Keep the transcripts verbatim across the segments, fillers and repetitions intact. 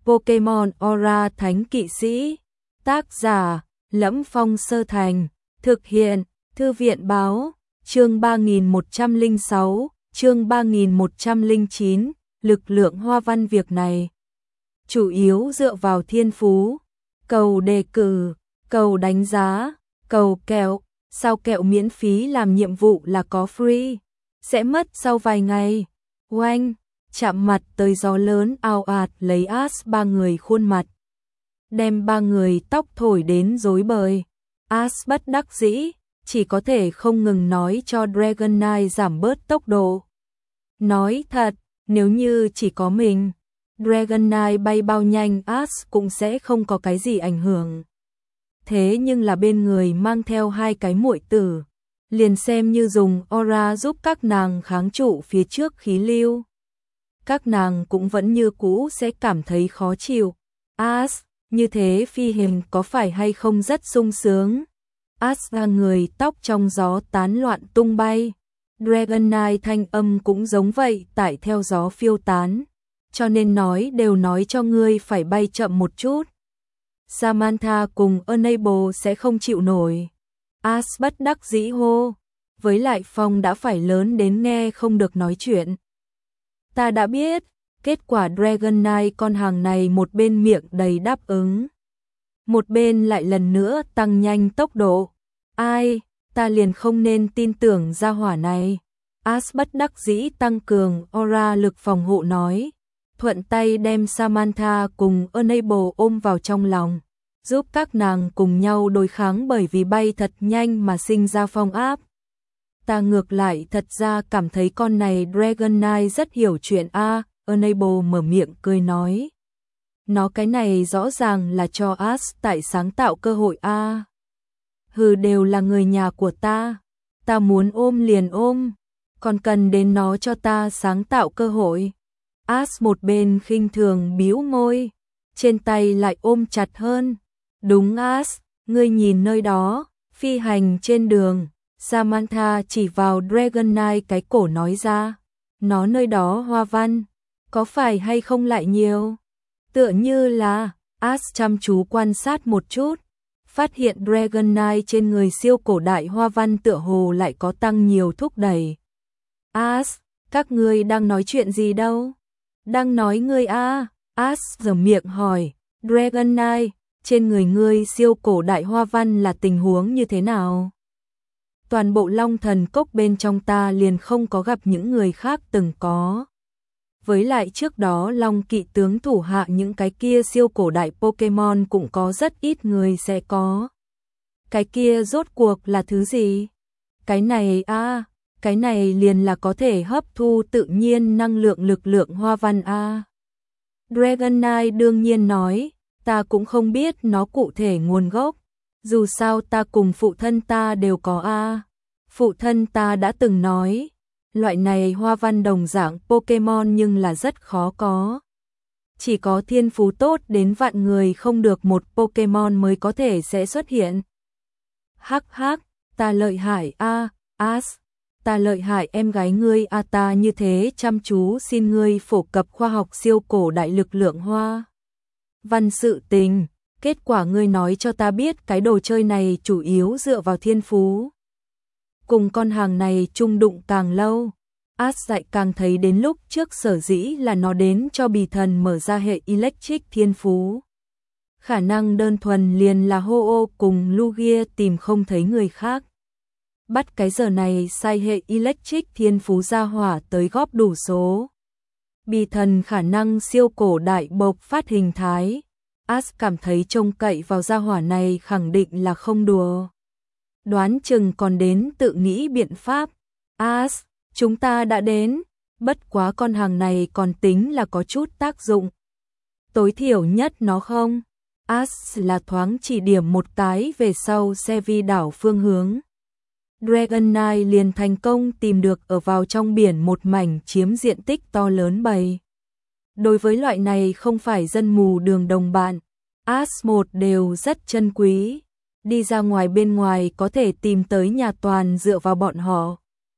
Pokemon Aura Thánh Kỵ Sĩ. Tác giả: Lẫm Phong Sơ Thành. Thực hiện: Thư viện báo. Chương ba nghìn một trăm lẻ sáu, chương ba nghìn một trăm lẻ chín. Lực lượng hoa văn việc này chủ yếu dựa vào thiên phú, cầu đề cử, cầu đánh giá, cầu kẹo. Sao kẹo miễn phí làm nhiệm vụ là có free, sẽ mất sau vài ngày. Oanh, chạm mặt tới gió lớn ào ạt lấy Ash ba người khuôn mặt, đem ba người tóc thổi đến rối bời. Ash bất đắc dĩ, chỉ có thể không ngừng nói cho Dragonite giảm bớt tốc độ. Nói thật, nếu như chỉ có mình, Dragonite bay bao nhanh Ash cũng sẽ không có cái gì ảnh hưởng. Thế nhưng là bên người mang theo hai cái muội tử, liền xem như dùng aura giúp các nàng kháng trụ phía trước khí lưu, các nàng cũng vẫn như cũ sẽ cảm thấy khó chịu. Ash, như thế phi hình có phải hay không rất sung sướng? Ash ra người tóc trong gió tán loạn tung bay. Dragonite thanh âm cũng giống vậy, tại theo gió phiêu tán, cho nên nói đều nói cho ngươi phải bay chậm một chút. Samantha cùng Enable sẽ không chịu nổi. Ash bất đắc dĩ hô, với lại Phong đã phải lớn đến nghe không được nói chuyện. Ta đã biết. Kết quả Dragonite con hàng này một bên miệng đầy đáp ứng, một bên lại lần nữa tăng nhanh tốc độ. Ai, ta liền không nên tin tưởng gia hỏa này. Ash bất đắc dĩ tăng cường aura lực phòng hộ nói, thuận tay đem Samantha cùng Enable ôm vào trong lòng, giúp các nàng cùng nhau đối kháng bởi vì bay thật nhanh mà sinh ra phong áp. Ta ngược lại thật ra cảm thấy con này Dragonite rất hiểu chuyện a. À, Enable mở miệng cười nói, nó cái này rõ ràng là cho Ash tại sáng tạo cơ hội a. À. Hừ, đều là người nhà của ta, ta muốn ôm liền ôm, còn cần đến nó cho ta sáng tạo cơ hội. Ash một bên khinh thường bĩu môi, trên tay lại ôm chặt hơn. Đúng Ash, ngươi nhìn nơi đó, phi hành trên đường. Samantha chỉ vào Dragonite cái cổ nói ra, nó nơi đó hoa văn, có phải hay không lại nhiều? Tựa như là. Ash chăm chú quan sát một chút, phát hiện Dragonite trên người siêu cổ đại hoa văn tựa hồ lại có tăng nhiều thúc đẩy. Ash, các ngươi đang nói chuyện gì đâu? Đang nói ngươi a. À? Ash giở miệng hỏi, Dragonite, trên người ngươi siêu cổ đại hoa văn là tình huống như thế nào? Toàn bộ Long Thần Cốc bên trong ta liền không có gặp những người khác từng có. Với lại trước đó Long Kỵ tướng thủ hạ những cái kia siêu cổ đại Pokemon cũng có rất ít người sẽ có. Cái kia rốt cuộc là thứ gì? Cái này a, à, cái này liền là có thể hấp thu tự nhiên năng lượng lực lượng hoa văn a. À. Dragonite đương nhiên nói, ta cũng không biết nó cụ thể nguồn gốc. Dù sao ta cùng phụ thân ta đều có a. Phụ thân ta đã từng nói, loại này hoa văn đồng dạng Pokemon nhưng là rất khó có. Chỉ có thiên phú tốt đến vạn người không được một Pokemon mới có thể sẽ xuất hiện. Hắc hắc, ta lợi hại a, Ash, ta lợi hại em gái ngươi a, ta như thế chăm chú xin ngươi phổ cập khoa học siêu cổ đại lực lượng hoa văn sự tình. Kết quả ngươi nói cho ta biết cái đồ chơi này chủ yếu dựa vào thiên phú. Cùng con hàng này chung đụng càng lâu, Ash lại càng thấy đến lúc trước sở dĩ là nó đến cho bì thần mở ra hệ Electric thiên phú. Khả năng đơn thuần liền là Ho-Oh cùng Lugia tìm không thấy người khác. Bắt cái giờ này sai hệ Electric thiên phú ra hỏa tới góp đủ số. Bì thần khả năng siêu cổ đại bộc phát hình thái. Ash cảm thấy trông cậy vào gia hỏa này khẳng định là không đùa. Đoán chừng còn đến tự nghĩ biện pháp. Ash, chúng ta đã đến, bất quá con hàng này còn tính là có chút tác dụng. Tối thiểu nhất nó không. Ash là thoáng chỉ điểm một cái về sau xe vi đảo phương hướng. Dragonite liền thành công tìm được ở vào trong biển một mảnh chiếm diện tích to lớn bầy. Đối với loại này không phải dân mù đường đồng bạn, Ash một đều rất chân quý. Đi ra ngoài bên ngoài có thể tìm tới nhà toàn dựa vào bọn họ.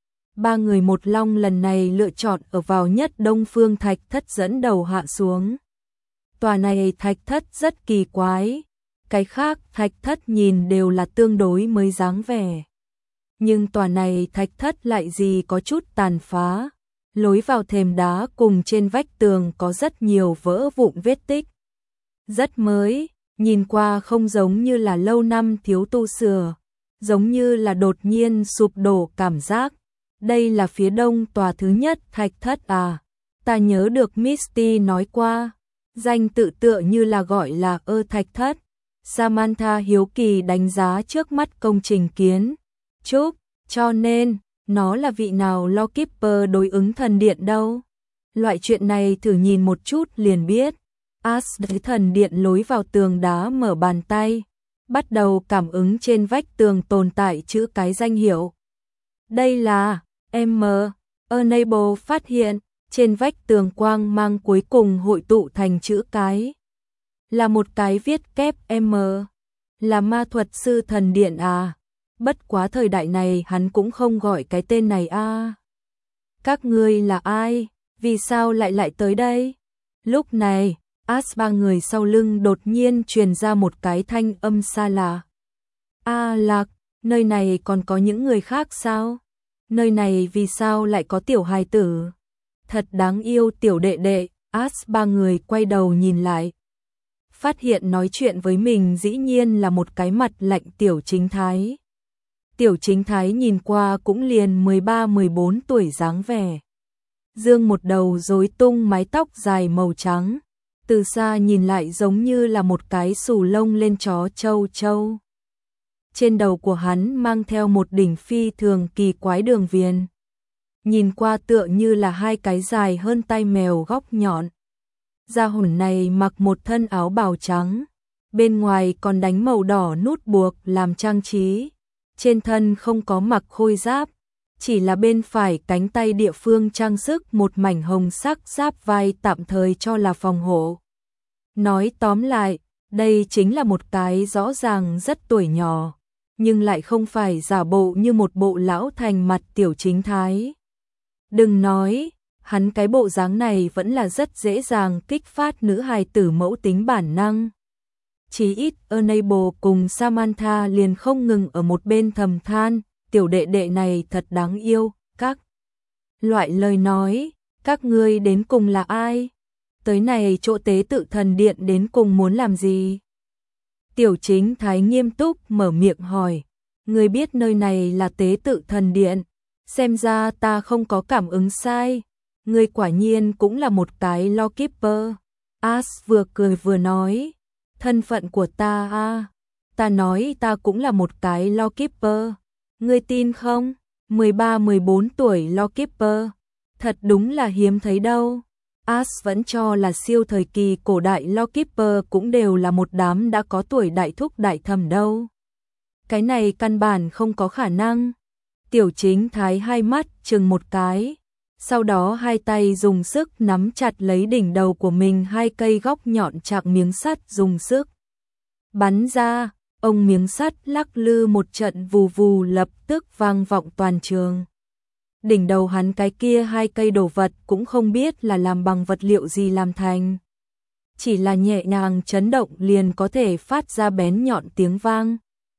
Ba người một long lần này lựa chọn ở vào nhất Đông Phương Thạch Thất dẫn đầu hạ xuống. Tòa này thạch thất rất kỳ quái, cái khác thạch thất nhìn đều là tương đối mới dáng vẻ. Nhưng tòa này thạch thất lại gì có chút tàn phá, lối vào thềm đá cùng trên vách tường có rất nhiều vỡ vụn vết tích. Rất mới, nhìn qua không giống như là lâu năm thiếu tu sửa, giống như là đột nhiên sụp đổ cảm giác. Đây là phía đông tòa thứ nhất thạch thất à? Ta nhớ được Misty nói qua, danh tự tựa như là gọi là ơ thạch thất. Samantha hiếu kỳ đánh giá trước mắt công trình kiến trúc, cho nên, nó là vị nào Lawkeeper đối ứng thần điện đâu. Loại chuyện này thử nhìn một chút liền biết. As thấy thần điện lối vào tường đá mở bàn tay, bắt đầu cảm ứng trên vách tường tồn tại chữ cái danh hiệu. Đây là M. Enable phát hiện, trên vách tường quang mang cuối cùng hội tụ thành chữ cái. Là một cái viết kép M. Là ma thuật sư thần điện à? Bất quá thời đại này hắn cũng không gọi cái tên này à. Các ngươi là ai? Vì sao lại lại tới đây? Lúc này, As ba người sau lưng đột nhiên truyền ra một cái thanh âm xa lạ. A Lạc, nơi này còn có những người khác sao? Nơi này vì sao lại có tiểu hài tử? Thật đáng yêu tiểu đệ đệ. As ba người quay đầu nhìn lại, phát hiện nói chuyện với mình dĩ nhiên là một cái mặt lạnh tiểu chính thái. Tiểu chính thái nhìn qua cũng liền mười ba mười bốn tuổi dáng vẻ. Dương một đầu rối tung mái tóc dài màu trắng, từ xa nhìn lại giống như là một cái xù lông lên chó châu châu. Trên đầu của hắn mang theo một đỉnh phi thường kỳ quái đường viền. Nhìn qua tựa như là hai cái dài hơn tay mèo góc nhọn. Gia hồn này mặc một thân áo bào trắng, bên ngoài còn đánh màu đỏ nút buộc làm trang trí. Trên thân không có mặc khôi giáp, chỉ là bên phải cánh tay địa phương trang sức một mảnh hồng sắc giáp vai tạm thời cho là phòng hộ. Nói tóm lại, đây chính là một cái rõ ràng rất tuổi nhỏ, nhưng lại không phải giả bộ như một bộ lão thành mặt tiểu chính thái. Đừng nói, hắn cái bộ dáng này vẫn là rất dễ dàng kích phát nữ hài tử mẫu tính bản năng. Chỉ ít Enable cùng Samantha liền không ngừng ở một bên thầm than, tiểu đệ đệ này thật đáng yêu. Các loại lời nói, các ngươi đến cùng là ai? Tới này chỗ tế tự thần điện đến cùng muốn làm gì? Tiểu chính thái nghiêm túc mở miệng hỏi, ngươi biết nơi này là tế tự thần điện, xem ra ta không có cảm ứng sai, ngươi quả nhiên cũng là một cái Lawkeeper. As vừa cười vừa nói, thân phận của ta à, ta nói ta cũng là một cái Lawkeeper, ngươi tin không? mười ba mười bốn tuổi Lawkeeper, thật đúng là hiếm thấy đâu. As vẫn cho là siêu thời kỳ cổ đại Lawkeeper cũng đều là một đám đã có tuổi đại thúc đại thẩm đâu. Cái này căn bản không có khả năng. Tiểu chính thái hai mắt chừng một cái, sau đó hai tay dùng sức nắm chặt lấy đỉnh đầu của mình, hai cây góc nhọn chạc miếng sắt dùng sức bắn ra, ông miếng sắt lắc lư một trận vù vù lập tức vang vọng toàn trường. Đỉnh đầu hắn cái kia hai cây đồ vật cũng không biết là làm bằng vật liệu gì làm thành. Chỉ là nhẹ nhàng chấn động liền có thể phát ra bén nhọn tiếng vang.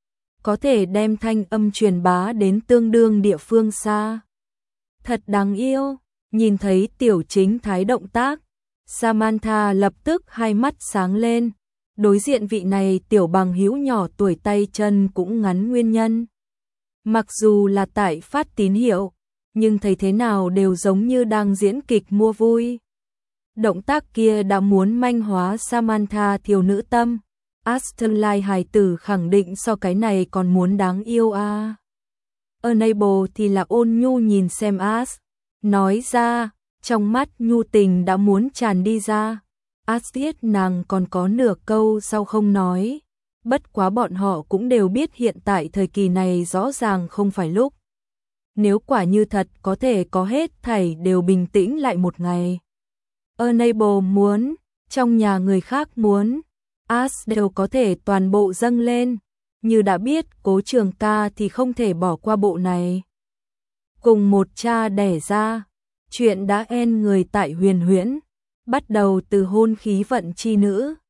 Có thể đem thanh âm truyền bá đến tương đương địa phương xa. Thật đáng yêu, nhìn thấy tiểu chính thái động tác, Samantha lập tức hai mắt sáng lên. Đối diện vị này tiểu bằng hữu nhỏ tuổi tay chân cũng ngắn nguyên nhân. Mặc dù là tại phát tín hiệu, nhưng thấy thế nào đều giống như đang diễn kịch mua vui. Động tác kia đã muốn manh hóa Samantha thiếu nữ tâm. Astonlai hài tử khẳng định so cái này còn muốn đáng yêu à. Enable thì là ôn nhu nhìn xem As, nói ra, trong mắt nhu tình đã muốn tràn đi ra. As biết nàng còn có nửa câu sau không nói, bất quá bọn họ cũng đều biết hiện tại thời kỳ này rõ ràng không phải lúc. Nếu quả như thật có thể có hết thảy đều bình tĩnh lại một ngày. Enable muốn, trong nhà người khác muốn, As đều có thể toàn bộ dâng lên, như đã biết Cố Trường Ca thì không thể bỏ qua bộ này. Cùng một cha đẻ ra, chuyện đã en người tại Huyền Huyễn, bắt đầu từ hôn khí vận chi nữ.